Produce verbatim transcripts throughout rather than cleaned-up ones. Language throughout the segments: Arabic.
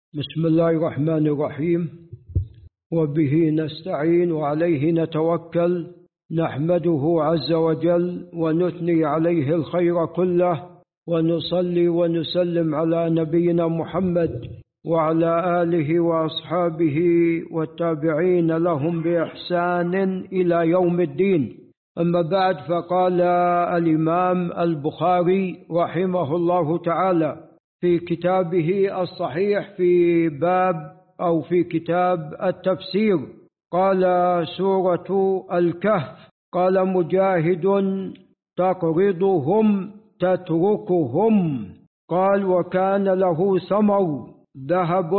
بسم الله الرحمن الرحيم، وبه نستعين وعليه نتوكل. نحمده عز وجل ونثني عليه الخير كله، ونصلي ونسلم على نبينا محمد وعلى آله وأصحابه والتابعين لهم بإحسان إلى يوم الدين. أما بعد، فقال الإمام البخاري رحمه الله تعالى في كتابه الصحيح في باب أو في كتاب التفسير، قال سورة الكهف، قال مجاهد تقرضهم تتركهم، قال وكان له ثمر ذهب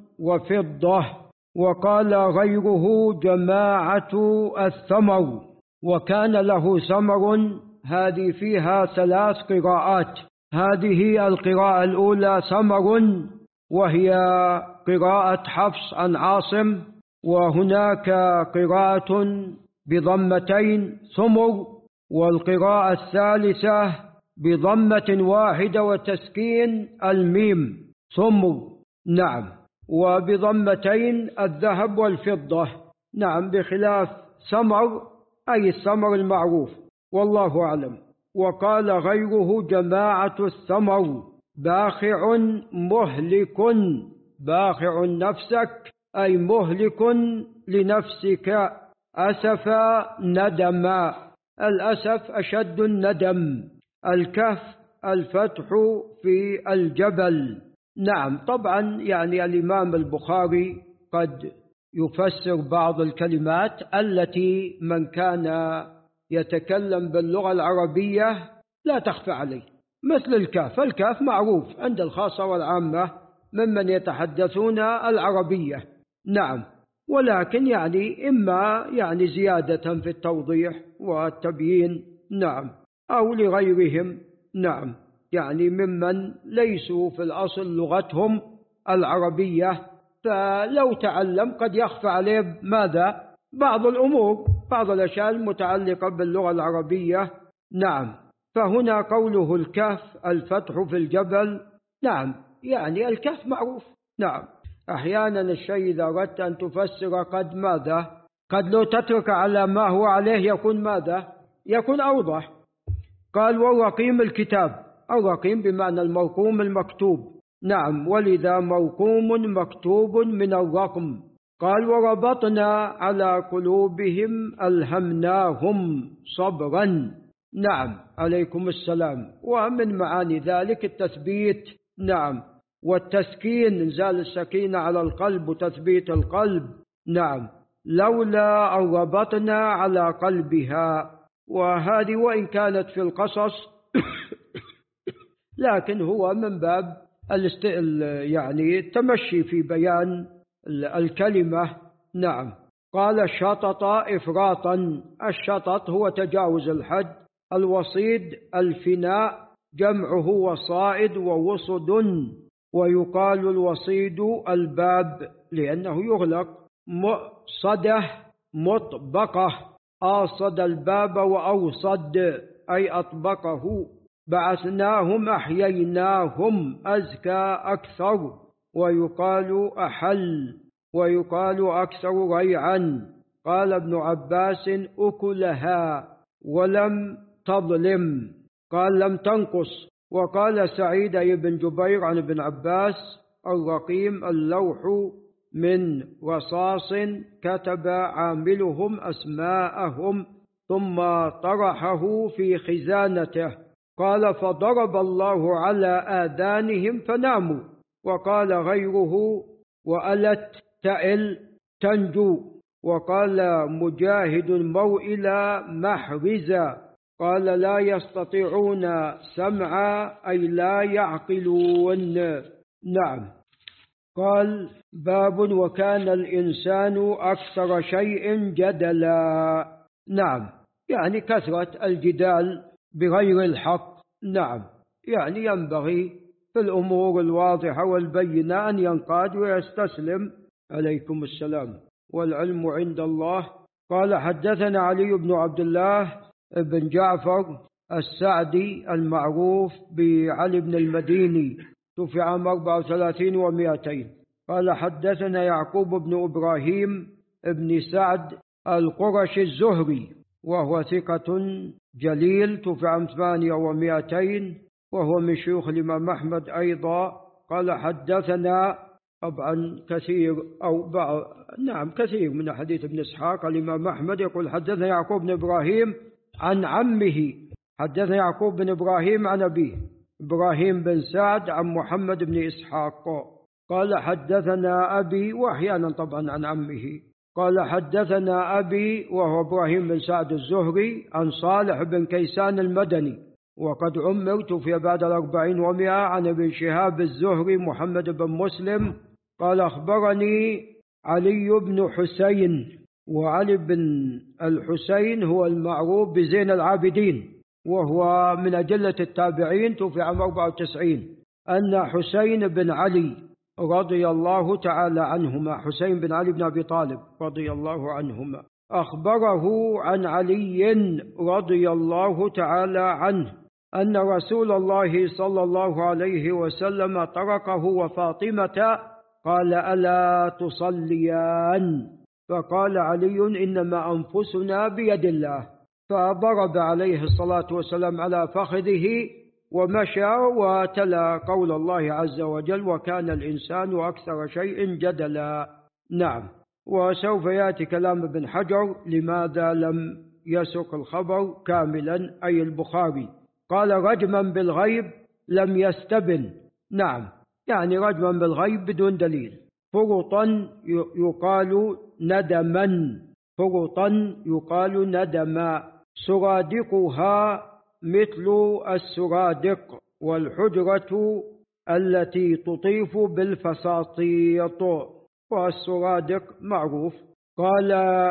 وفضة، وقال غيره جماعة الثمر، وكان له ثمر. هذه فيها ثلاث قراءات. هذه القراءة الأولى ثمر، وهي قراءة حفص عن عاصم، وهناك قراءة بضمتين ثمر، والقراءة الثالثة بضمة واحدة وتسكين الميم ثمر، نعم، وبضمتين الذهب والفضة، نعم، بخلاف ثمر أي الثمر المعروف، والله أعلم. وقال غيره جماعة الثمر باخع مهلك، باخع نفسك أي مهلك لنفسك، أسف ندم، الأسف أشد الندم. الكهف الفتح في الجبل، نعم. طبعا يعني الإمام البخاري قد يفسر بعض الكلمات التي من كان يتكلم باللغة العربية لا تخفى عليه، مثل الكاف. الكاف معروف عند الخاصة والعامة ممن يتحدثون العربية، نعم، ولكن يعني إما يعني زيادة في التوضيح والتبيين، نعم، أو لغيرهم، نعم، يعني ممن ليسوا في الأصل لغتهم العربية، فلو تعلم قد يخفى عليه ماذا؟ بعض الأمور، بعض الأشياء المتعلقة باللغة العربية، نعم. فهنا قوله الكهف الفتح في الجبل، نعم، يعني الكهف معروف، نعم. أحيانا الشيء إذا أردت أن تفسر قد ماذا؟ قد لو تترك على ما هو عليه يكون ماذا؟ يكون أوضح. قال والرقيم الكتاب، الرقيم بمعنى المرقوم المكتوب، نعم، ولذا مرقوم مكتوب من الرقم. قال وربطنا على قلوبهم ألهمناهم صبرا، نعم، عليكم السلام. ومن معاني ذلك التثبيت، نعم، والتسكين، إنزال السكينة على القلب وتثبيت القلب، نعم، لولا أن ربطنا على قلبها. وهذه وإن كانت في القصص لكن هو من باب الاست... يعني التمشي في بيان الكلمة، نعم. قال شطط إفراطا، الشطط هو تجاوز الحد. الوصيد الفناء جمعه وصائد ووصد، ويقال الوصيد الباب لأنه يغلق. مؤصده مطبقة، آصد الباب وأوصد أي أطبقه. بعثناهم أحييناهم أزكى أكثر، ويقال أحل، ويقال أكثر ريعا. قال ابن عباس أكلها ولم تظلم، قال لم تنقص. وقال سعيد بن جبير عن ابن عباس الرقيم اللوح من رصاص كتب عاملهم أسماءهم ثم طرحه في خزانته. قال فضرب الله على آذانهم فناموا. وقال غيره وألت تأل تنجو. وقال مجاهد موئلة محرزة، قال لا يستطيعون سمعا أي لا يعقلون، نعم. قال باب وكان الإنسان أكثر شيء جدلا، نعم، يعني كثرة الجدال بغير الحق، نعم، يعني ينبغي في الأمور الواضحة والبينة أن ينقاد ويستسلم، عليكم السلام، والعلم عند الله. قال حدثنا علي بن عبد الله بن جعفر السعدي المعروف بعلي بن المديني، توفي عام أربعة وثلاثين ومائتين. قال حدثنا يعقوب بن إبراهيم بن سعد القرشي الزهري وهو ثقة جليل، توفي عام ثمانية ومائتين وهو من شيوخ الإمام أحمد أيضا. قال حدثنا طبعا كثير أو بعض نعم كثير من حديث ابن إسحاق. الإمام أحمد يقول حدثنا يعقوب بن إبراهيم عن عمه، حدثنا يعقوب بن إبراهيم عن أبيه إبراهيم بن سعد عن محمد بن إسحاق قال حدثنا أبي، وأحيانا طبعا عن عمه. قال حدثنا أبي وهو إبراهيم بن سعد الزهري عن صالح بن كيسان المدني وقد عمرت في بعد الأربعين ومئة عن ابن شهاب الزهري محمد بن مسلم قال أخبرني علي بن حسين، وعلي بن الحسين هو المعروف بزين العابدين وهو من أجلة التابعين، توفي عام أربعة وتسعين، أن حسين بن علي رضي الله تعالى عنهما، حسين بن علي بن أبي طالب رضي الله عنهما، أخبره عن علي رضي الله تعالى عنه أن رسول الله صلى الله عليه وسلم طرقه وفاطمة قال ألا تصليان؟ فقال علي إنما أنفسنا بيد الله، فضرب عليه الصلاة والسلام على فخذه ومشى وتلا قول الله عز وجل وكان الإنسان أكثر شيء جدلا. نعم. وسوف يأتي كلام ابن حجر لماذا لم يسق الخبر كاملا أي البخاري. قال رجما بالغيب لم يستبن، نعم يعني رجما بالغيب بدون دليل. فرطا يقال ندما، فرطا يقال ندما. سرادقها مثل السرادق، والحجرة التي تطيف بالفساطيط، والسرادق معروف. قال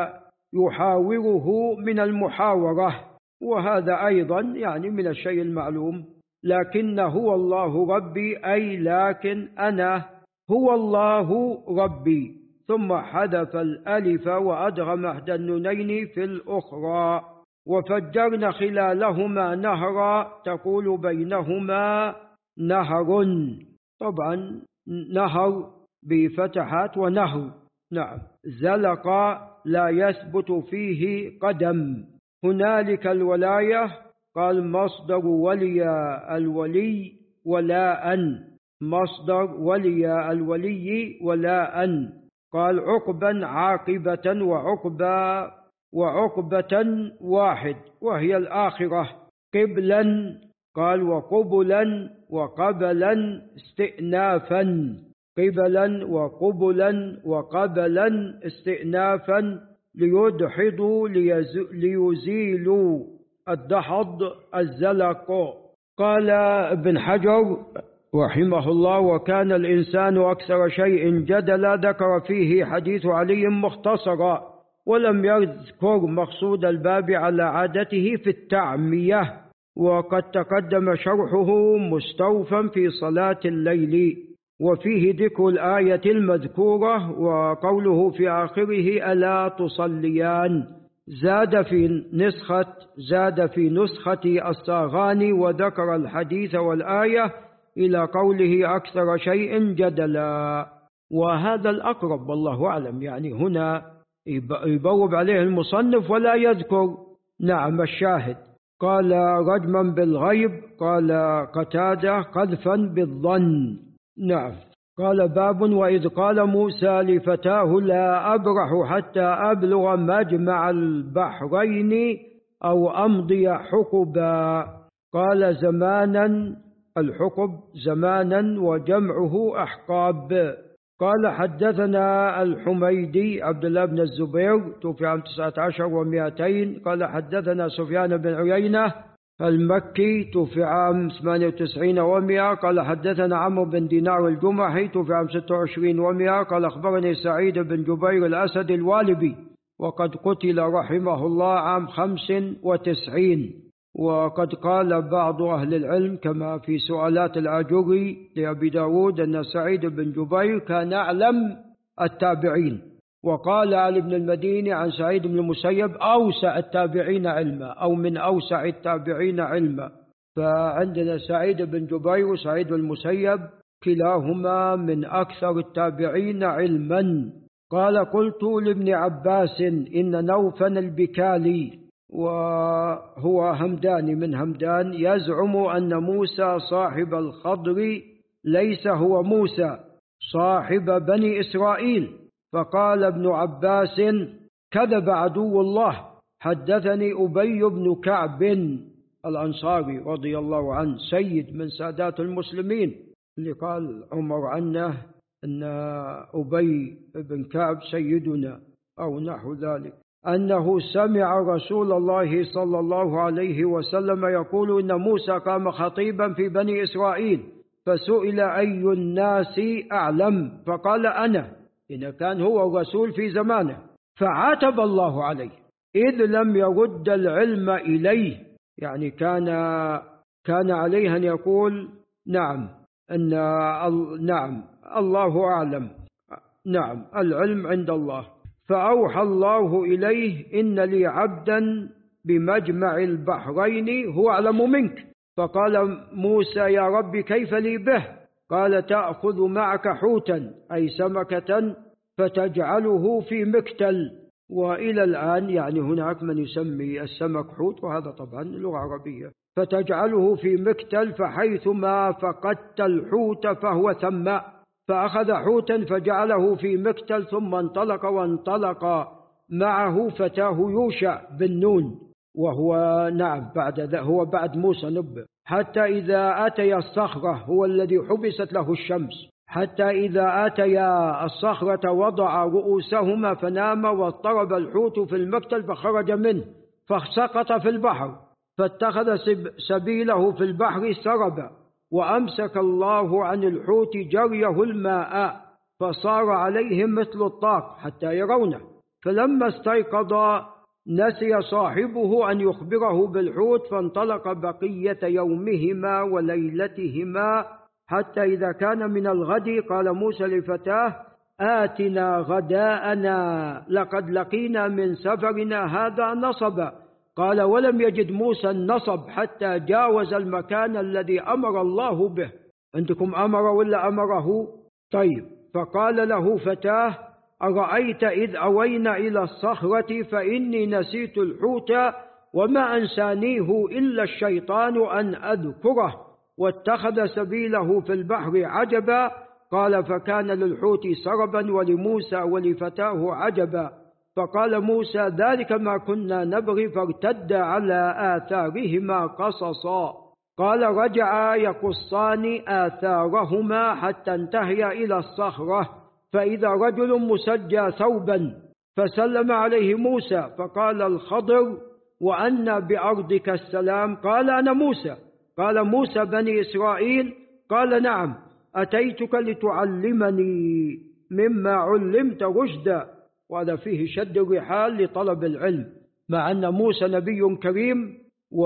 يحاوره من المحاورة، وهذا أيضا يعني من الشيء المعلوم. لكن هو الله ربي أي لكن أنا هو الله ربي، ثم حذف الألف وأدغم إحدى النونين في الأخرى. وفجرنا خلالهما نهرا تقول بينهما نهر، طبعا نهر بفتحات ونهر. نعم. زلق لا يثبت فيه قدم. هنالك الولاية قال مصدر ولي الولي ولاء، مصدر ولي الولي ولاء. قال عقبا عاقبة وعقبا وعقبة واحد وهي الآخرة. قبلا قال وقبلا وقبلا استئنافا، قبلا وقبلا وقبلا استئنافا ليدحضوا ليزيلوا الدحض الزلق. قال ابن حجر رحمه الله وكان الإنسان أكثر شيء جدلا، ذكر فيه حديث علي مختصرا ولم يذكر مقصود الباب على عادته في التعمية، وقد تقدم شرحه مستوفا في صلاة الليل، وفيه ذكر الآية المذكورة وقوله في آخره ألا تصليان. زاد في نسخة زاد في نسخة الصاغاني وذكر الحديث والآية إلى قوله أكثر شيء جدلا، وهذا الأقرب والله أعلم. يعني هنا يبوب عليه المصنف ولا يذكر نعم الشاهد. قال رجما بالغيب، قال قتادة قذفا بالظن. نعم. قال باب وإذ قال موسى لفتاه لا أبرح حتى أبلغ مجمع البحرين أو أمضي حقبا. قال زمانا، الحقب زمانا وجمعه أحقاب. قال حدثنا الحميدي عبد الله بن الزبير توفي عام تسعة عشر ومئتين. قال حدثنا سفيان بن عيينة المكي توفي عام ثمانية وتسعين ومئة. قال حدثنا عمرو بن دينار الجمحي توفي عام ستة وعشرين ومئة. قال أخبرني سعيد بن جبير الأسد الوالبي وقد قتل رحمه الله عام خمس وتسعين. وقد قال بعض أهل العلم كما في سؤالات الآجري لأبي داود أن سعيد بن جبير كان أعلم التابعين. وقال علي بن المديني عن سعيد بن المسيب أوسع التابعين علما أو من أوسع التابعين علما. فعندنا سعيد بن جبير وسعيد بن المسيب كلاهما من أكثر التابعين علما. قال قلت لابن عباس إن نوفا البكالي وهو همداني من همدان يزعم أن موسى صاحب الخضر ليس هو موسى صاحب بني إسرائيل. فقال ابن عباس كذب عدو الله. حدثني أبي بن كعب الأنصاري رضي الله عنه سيد من سادات المسلمين اللي قال عمر عنه أن أبي بن كعب سيدنا أو نحو ذلك، أنه سمع رسول الله صلى الله عليه وسلم يقول إن موسى قام خطيبا في بني إسرائيل فسئل أي الناس أعلم فقال أنا، إن كان هو رسول في زمانه. فعاتب الله عليه إذ لم يرد العلم إليه، يعني كان كان عليه أن يقول نعم أن نعم الله أعلم، نعم العلم عند الله. فأوحى الله إليه إن لي عبدا بمجمع البحرين هو أعلم منك. فقال موسى يا رب كيف لي به؟ قال تأخذ معك حوتا أي سمكة فتجعله في مكتل. وإلى الآن يعني هناك من يسمي السمك حوت، وهذا طبعا لغة عربية. فتجعله في مكتل فحيثما فقدت الحوت فهو ثم. فأخذ حوتا فجعله في مكتل ثم انطلق، وانطلق معه فتاه يوشع بن نون وهو نعم بعد ذا هو بعد موسى نبأ، حتى إذا أتي الصخرة هو الذي حبست له الشمس، حتى إذا أتيا الصخرة وضع رؤوسهما فنام واضطرب الحوت في المكتل فخرج منه فسقط في البحر، فاتخذ سبيله في البحر سربا، وأمسك الله عن الحوت جريه الماء فصار عليهم مثل الطاق حتى يرونه. فلما استيقظ نسي صاحبه أن يخبره بالحوت، فانطلق بقية يومهما وليلتهما حتى إذا كان من الغد قال موسى لفتاه آتنا غداءنا لقد لقينا من سفرنا هذا نصبا. قال ولم يجد موسى النصب حتى جاوز المكان الذي أمر الله به. عندكم أمر ولا أمره؟ طيب. فقال له فتاه أرأيت إذ أوينا إلى الصخرة فإني نسيت الحوت وما أنسانيه إلا الشيطان أن أذكره واتخذ سبيله في البحر عجبا. قال فكان للحوت سربا ولموسى ولفتاه عجبا. فقال موسى ذلك ما كنا نبغي فارتد على آثارهما قصصا. قال رجعا يقصان آثارهما حتى انتهيا إلى الصخرة فإذا رجل مسجى ثوبا فسلم عليه موسى فقال الخضر وأن بأرضك السلام؟ قال أنا موسى. قال موسى بني إسرائيل؟ قال نعم أتيتك لتعلمني مما علمت رشدا. وهذا فيه شد الرحال لطلب العلم، مع أن موسى نبي كريم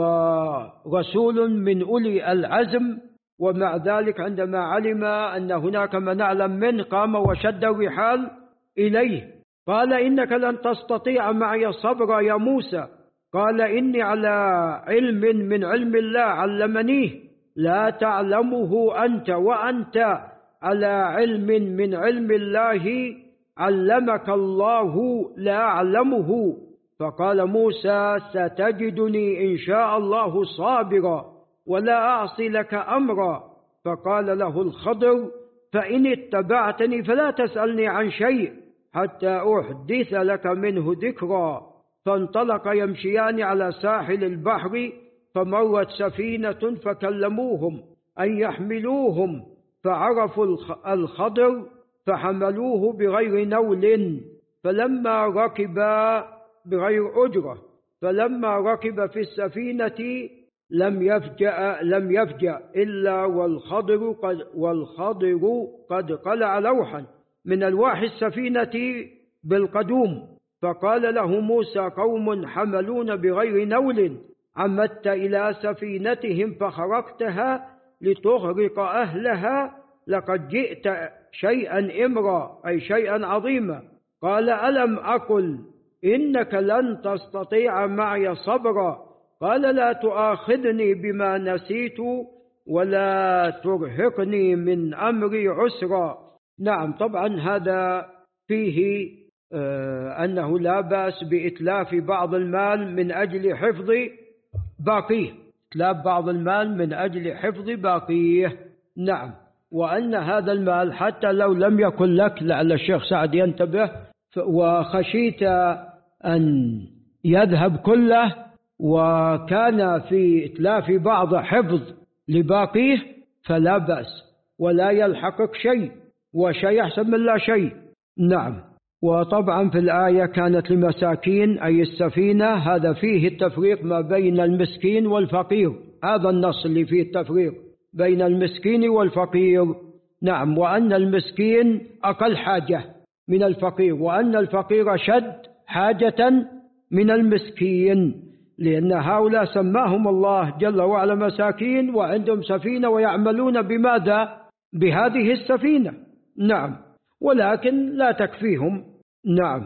ورسول من أولي العزم، ومع ذلك عندما علم أن هناك من نعلم منه قام وشد الرحال إليه. قال إنك لن تستطيع معي صبرا يا موسى. قال إني على علم من علم الله علمنيه لا تعلمه أنت، وأنت على علم من علم الله علمك الله لا أعلمه. فقال موسى ستجدني إن شاء الله صابرا ولا أعصي لك أمرا. فقال له الخضر فإن اتبعتني فلا تسألني عن شيء حتى أحدث لك منه ذكرا. فانطلق يمشيان على ساحل البحر فمرت سفينة فكلموهم أن يحملوهم فعرفوا الخضر فحملوه بغير نول. فلما ركب بغير أجرة فلما ركب في السفينة لم يفجأ لم يفجأ إلا والخضر قد والخضر قد قلع لوحا من ألواح السفينة بالقدوم. فقال له موسى قوم حملون بغير نول عمدت إلى سفينتهم فخرقتها لتغرق أهلها لقد جئت شيئا إمرا أي شيئا عظيما. قال ألم أقل إنك لن تستطيع معي صبرا. قال لا تؤاخذني بما نسيت ولا ترهقني من أمري عسرا. نعم، طبعا هذا فيه آه أنه لا بأس بإتلاف بعض المال من أجل حفظ باقيه، إتلاف بعض المال من أجل حفظ باقيه. نعم، وأن هذا المال حتى لو لم يكن لك، لعل الشيخ سعد ينتبه، وخشيت أن يذهب كله وكان في إتلاف بعض حفظ لباقيه فلا بأس، ولا يلحقك شيء، وشيء أحسن من لا شيء. نعم. وطبعا في الآية كانت لمساكين أي السفينة، هذا فيه التفريق ما بين المسكين والفقير، هذا النص اللي فيه التفريق بين المسكين والفقير. نعم، وأن المسكين أقل حاجة من الفقير، وأن الفقير شد حاجة من المسكين، لأن هؤلاء سماهم الله جل وعلا مساكين وعندهم سفينة ويعملون بماذا؟ بهذه السفينة. نعم، ولكن لا تكفيهم. نعم.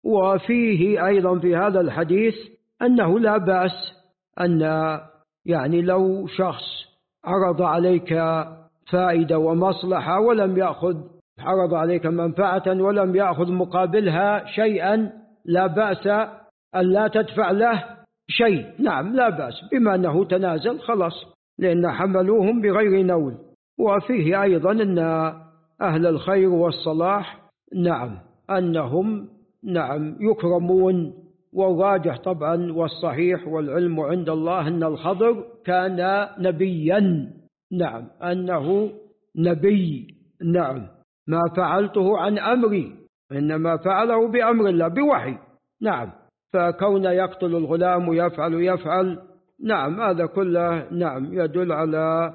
وفيه أيضا في هذا الحديث أنه لا بأس أن يعني لو شخص عرض عليك فائدة ومصلحة ولم يأخذ، عرض عليك منفعة ولم يأخذ مقابلها شيئا، لا بأس أن لا تدفع له شيء. نعم، لا بأس، بما أنه تنازل خلاص، لأن حملوهم بغير نول. وفيه أيضا أن أهل الخير والصلاح نعم أنهم نعم يكرمون. والراجح طبعا والصحيح والعلم عند الله أن الخضر كان نبيا. نعم، أنه نبي. نعم، ما فعلته عن أمري، إنما فعله بأمر الله بوحي. نعم، فكون يقتل الغلام ويفعل يفعل نعم هذا كله نعم يدل على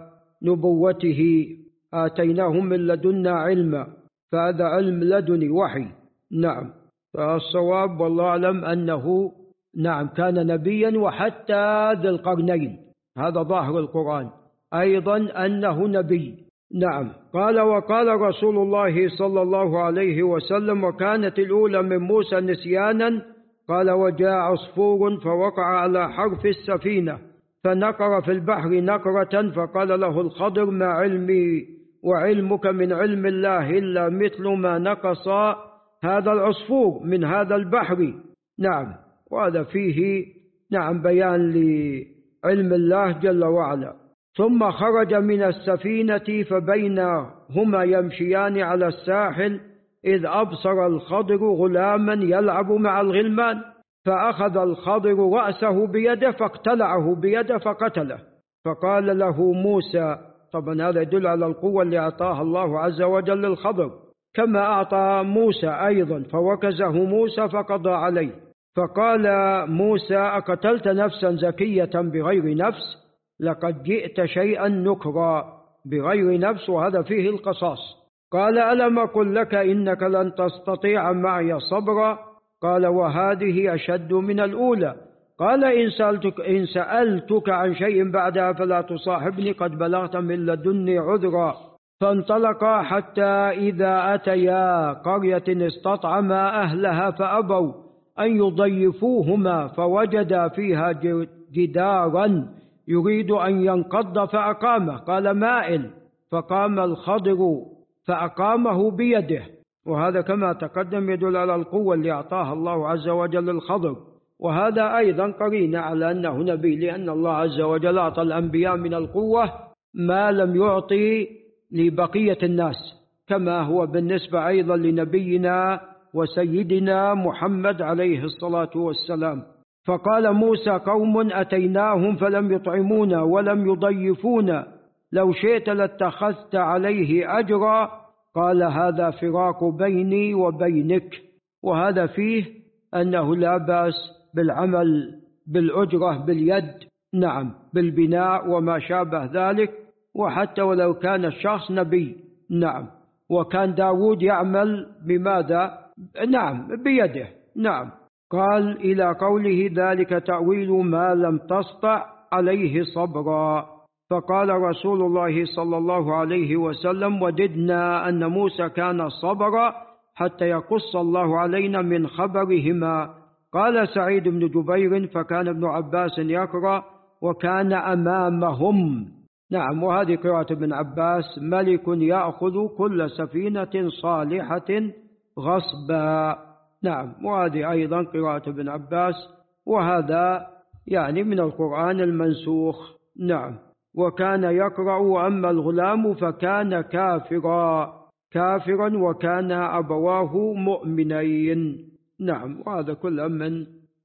نبوته. آتيناهم من لدنا علما، فهذا علم لدني وحي. نعم، فالصواب والله أعلم أنه نعم كان نبيا. وحتى ذي القرنين هذا ظاهر القرآن أيضا أنه نبي. نعم. قال وقال رسول الله صلى الله عليه وسلم وكانت الأولى من موسى نسيانا، قال وجاء عصفور فوقع على حرف السفينة فنقر في البحر نقرة، فقال له الخضر ما علمي وعلمك من علم الله إلا مثل ما نقص هذا العصفور من هذا البحر. نعم، وهذا فيه نعم بيان لعلم الله جل وعلا. ثم خرج من السفينة فبينهما يمشيان على الساحل إذ أبصر الخضر غلاما يلعب مع الغلمان، فأخذ الخضر رأسه بيده فاقتلعه بيده فقتله، فقال له موسى، طبعا هذا يدل على القوة اللي أعطاها الله عز وجل للخضر، كما أعطى موسى أيضا، فوكزه موسى فقضى عليه. فقال موسى أقتلت نفسا زكية بغير نفس؟ لقد جئت شيئا نكرا. بغير نفس، وهذا فيه القصاص. قال ألم أقل لك إنك لن تستطيع معي صبرا؟ قال وهذه أشد من الأولى. قال إن سألتك, إن سألتك عن شيء بعدها فلا تصاحبني قد بلغت من لدني عذرا. فانطلقا حتى إذا أتيا قرية استطعما أهلها فأبوا أن يضيفوهما فوجدا فيها جدارا يريد أن ينقض فأقامه، قال مائل، فقام الخضر فأقامه بيده. وهذا كما تقدم يدل على القوة اللي أعطاها الله عز وجل للخضر. وهذا أيضا قرينة على أنه نبي، لأن الله عز وجل أعطى الأنبياء من القوة ما لم يعطي لبقية الناس، كما هو بالنسبة أيضا لنبينا وسيدنا محمد عليه الصلاة والسلام. فقال موسى قوم أتيناهم فلم يطعمونا ولم يضيفونا، لو شئت لاتخذت عليه أجرا. قال هذا فراق بيني وبينك. وهذا فيه أنه لا بأس بالعمل بالأجرة باليد، نعم، بالبناء وما شابه ذلك، وحتى ولو كان الشخص نبي. نعم، وكان داود يعمل بماذا؟ نعم، بيده. نعم. قال إلى قوله ذلك تأويل ما لم تسطع عليه صبرا. فقال رسول الله صلى الله عليه وسلم وددنا أن موسى كان صبرا حتى يقص الله علينا من خبرهما. قال سعيد بن جبير فكان ابن عباس يقرأ وكان أمامهم نعم. وهذه قراءة ابن عباس: ملك يأخذ كل سفينة صالحة غصبا. نعم. وهذه أيضا قراءة ابن عباس، وهذا يعني من القرآن المنسوخ. نعم. وكان يقرأ: وأما الغلام فكان كافرا كافرا وكان أبواه مؤمنين. نعم. وهذا كله من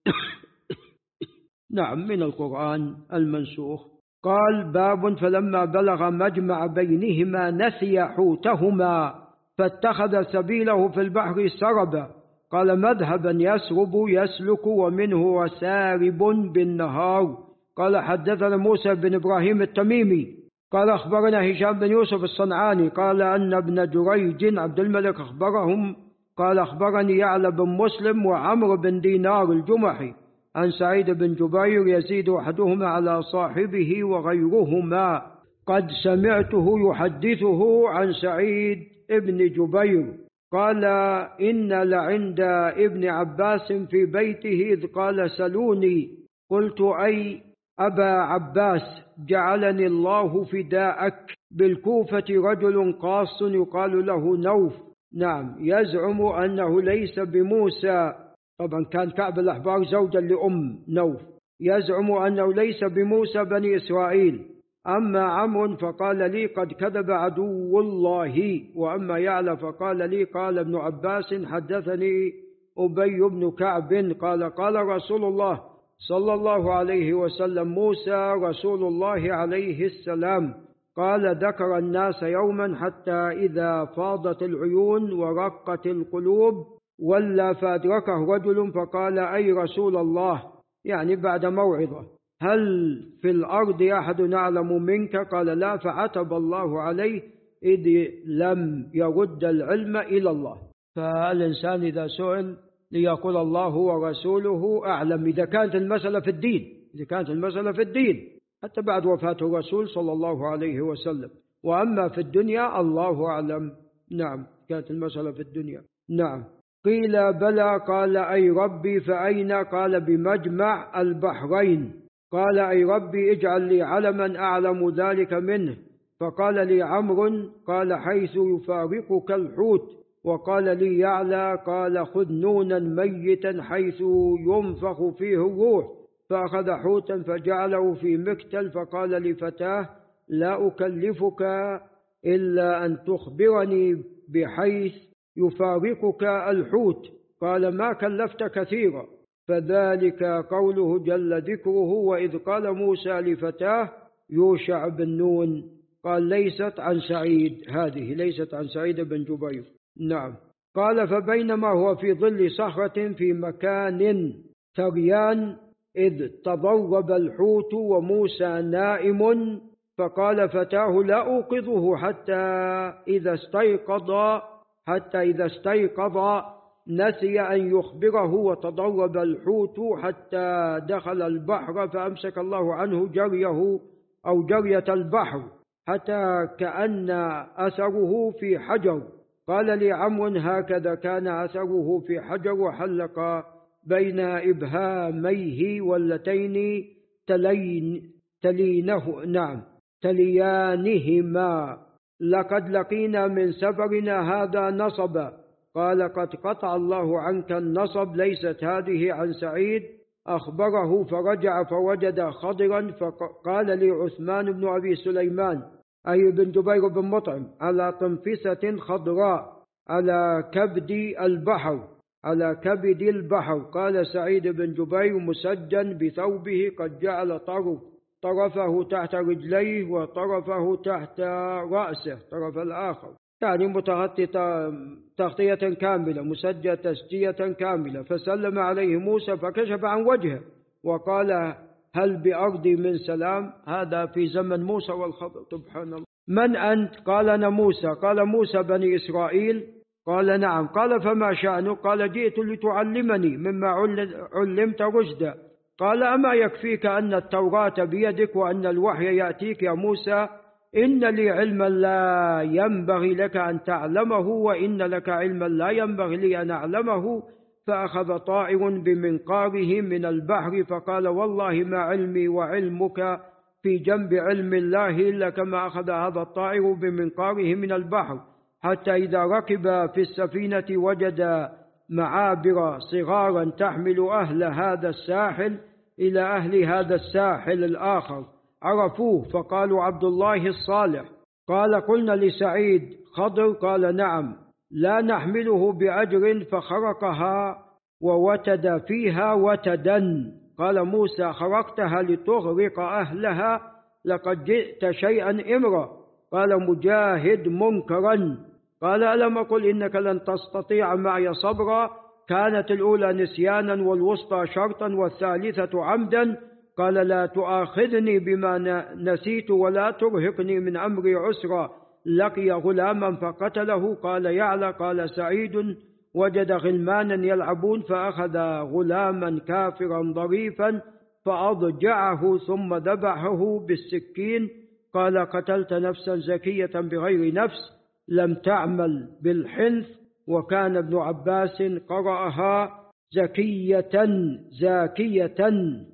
نعم من القرآن المنسوخ. قال: باب فلما بلغ مجمع بينهما نسي حوتهما فاتخذ سبيله في البحر سربا. قال: مذهبا يسرب يسلك ومنه وسارب بالنهار. قال: حدثنا موسى بن إبراهيم التميمي قال: أخبرنا هشام بن يوسف الصنعاني قال أن ابن جريج عبد الملك أخبرهم قال: أخبرني يعلى بن مسلم وعمرو بن دينار الجمحي عن سعيد بن جبير يزيد أحدهما على صاحبه وغيرهما قد سمعته يحدثه عن سعيد بن جبير قال: إن لعند ابن عباس في بيته إذ قال: سلوني. قلت: أي أبا عباس، جعلني الله فداءك. بالكوفة رجل قاص يقال له نوف، نعم، يزعم أنه ليس بموسى، طبعا كان كعب الأحبار زوجا لأم نوف، يزعم أنه ليس بموسى بني إسرائيل. أما عمرو فقال لي: قد كذب عدو الله. وأما يعلى فقال لي: قال ابن عباس: حدثني أبي بن كعب قال: قال رسول الله صلى الله عليه وسلم: موسى رسول الله عليه السلام. قال: ذكر الناس يوما حتى إذا فاضت العيون ورقت القلوب ولا فأدركه رجل فقال: أي رسول الله، يعني بعد موعظة: هل في الأرض أحد نعلم منك؟ قال: لا. فعتب الله عليه إذ لم يرد العلم إلى الله. فالإنسان إذا سئل ليقول الله ورسوله أعلم، إذا كانت المسألة في الدين إذا كانت المسألة في الدين حتى بعد وفاة الرسول صلى الله عليه وسلم. وأما في الدنيا الله أعلم. نعم. كانت المسألة في الدنيا. نعم. قيل: بلى. قال: أي ربي فأين؟ قال: بمجمع البحرين. قال: أي ربي اجعل لي علما أعلم ذلك منه. فقال لي عمرو: قال: حيث يفارقك الحوت. وقال لي يعلى: قال: خذ نونا ميتا حيث ينفخ فيه الروح. فأخذ حوتا فجعله في مكتل فقال لفتاه: لا أكلفك إلا أن تخبرني بحيث يفارقك الحوت. قال: ما كلفت كثيرا. فذلك قوله جل ذكره: وإذ قال موسى لفتاه يوشع بن نون. قال: ليست عن سعيد، هذه ليست عن سعيد بن جبير. نعم. قال: فبينما هو في ظل صخرة في مكان ثريان إذ تضرب الحوت وموسى نائم. فقال فتاه: لا أوقظه حتى إذا استيقظ حتى إذا استيقظ نسي أن يخبره، وتضرب الحوت حتى دخل البحر فأمسك الله عنه جريه أو جرية البحر حتى كأن أثره في حجر. قال لي عمرو: هكذا كان أثره في حجر، وحلق بين إبهاميه واللتين تلين تلينه نعم تليانهما. لقد لقينا من سفرنا هذا نصبا. قال: قد قطع الله عنك النصب. ليست هذه عن سعيد. أخبره فرجع فوجد خضرا. فقال لي عثمان بن أبي سليمان أي بن جبير بن مطعم: على طنفسة خضراء على كبد البحر على كبد البحر. قال سعيد بن جبير: مسجن بثوبه قد جعل طرف طرفه تحت رجليه وطرفه تحت رأسه طرف الآخر، يعني متغطي تغطية كاملة، مسجى تسجية كاملة. فسلم عليه موسى فكشف عن وجهه وقال: هل بأرضي من سلام؟ هذا في زمن موسى والخضر. سبحان الله. من أنت؟ قال: أنا موسى. قال: موسى بني إسرائيل؟ قال: نعم. قال: فما شأنك؟ قال: جئت لتعلمني مما علمت رشدا. قال: أما يكفيك أن التوراة بيدك وأن الوحي يأتيك يا موسى؟ إن لي علما لا ينبغي لك أن تعلمه، وإن لك علما لا ينبغي لي أن أعلمه. فأخذ طائر بمنقاره من البحر فقال: والله ما علمي وعلمك في جنب علم الله إلا كما أخذ هذا الطائر بمنقاره من البحر، حتى إذا ركب في السفينة وجد معابر صغارا تحمل أهل هذا الساحل إلى أهل هذا الساحل الآخر، عرفوه فقالوا عبد الله الصالح. قال قلنا لسعيد خضر؟ قال نعم. لا نحمله بأجر، فخرقها ووتد فيها وتدا. قال موسى خرقتها لتغرق أهلها؟ لقد جئت شيئا إمرا. قال مجاهد منكرا. قال ألم أقل إنك لن تستطيع معي صبرا؟ كانت الأولى نسيانا والوسطى شرطا والثالثة عمدا. قال لا تؤاخذني بما نسيت ولا ترهقني من أمري عسرا. لقي غلاما فقتله. قال يعلى قال سعيد وجد غلمانا يلعبون فأخذ غلاما كافرا ضريفا فأضجعه ثم ذبحه بالسكين. قال قتلت نفسا زكية بغير نفس لم تعمل بالحنث. وكان ابن عباس قرأها زكية زاكية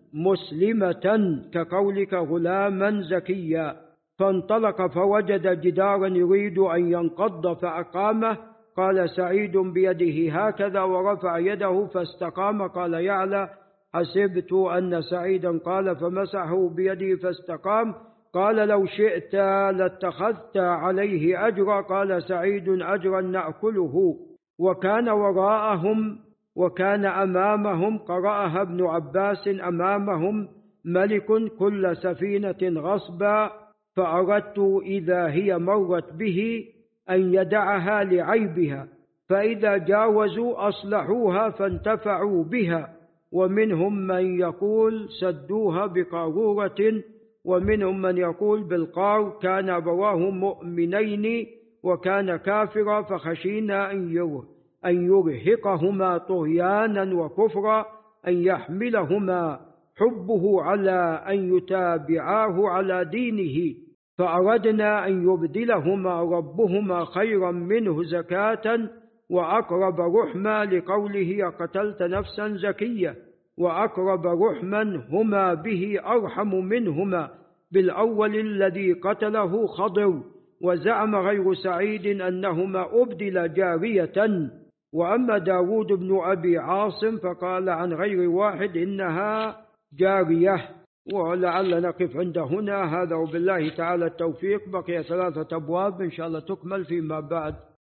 مسلمة كقولك غلاما زكيا. فانطلق فوجد جدارا يريد أن ينقض فأقامه. قال سعيد بيده هكذا ورفع يده فاستقام. قال يعلى حسبت أن سعيدا قال فمسحه بيده فاستقام. قال لو شئت لاتخذت عليه أجرا. قال سعيد أجرا نأكله. وكان وراءهم وكان أمامهم قرأها ابن عباس أمامهم ملك كل سفينة غصبا، فأردت إذا هي مرت به أن يدعها لعيبها، فإذا جاوزوا أصلحوها فانتفعوا بها. ومنهم من يقول سدوها بقارورة، ومنهم من يقول بالقار. كان أبواه مؤمنين وكان كافرا فخشينا أن يرهقهما طغيانا وكفرا، أن يحملهما حبه على أن يتابعاه على دينه، فأردنا أن يبدلهما ربهما خيرا منه زكاة وأقرب رحما، لقوله قتلت نفسا زكية. وأقرب رحما هما به أرحم منهما بالأول الذي قتله خضر. وزعم غير سعيد أنهما أبدل جارية. وأما داود بن أبي عاصم فقال عن غير واحد إنها جارية. ولعل نقف عند هنا. هذا وبالله تعالى التوفيق. بقي ثلاثة أبواب إن شاء الله تكمل فيما بعد.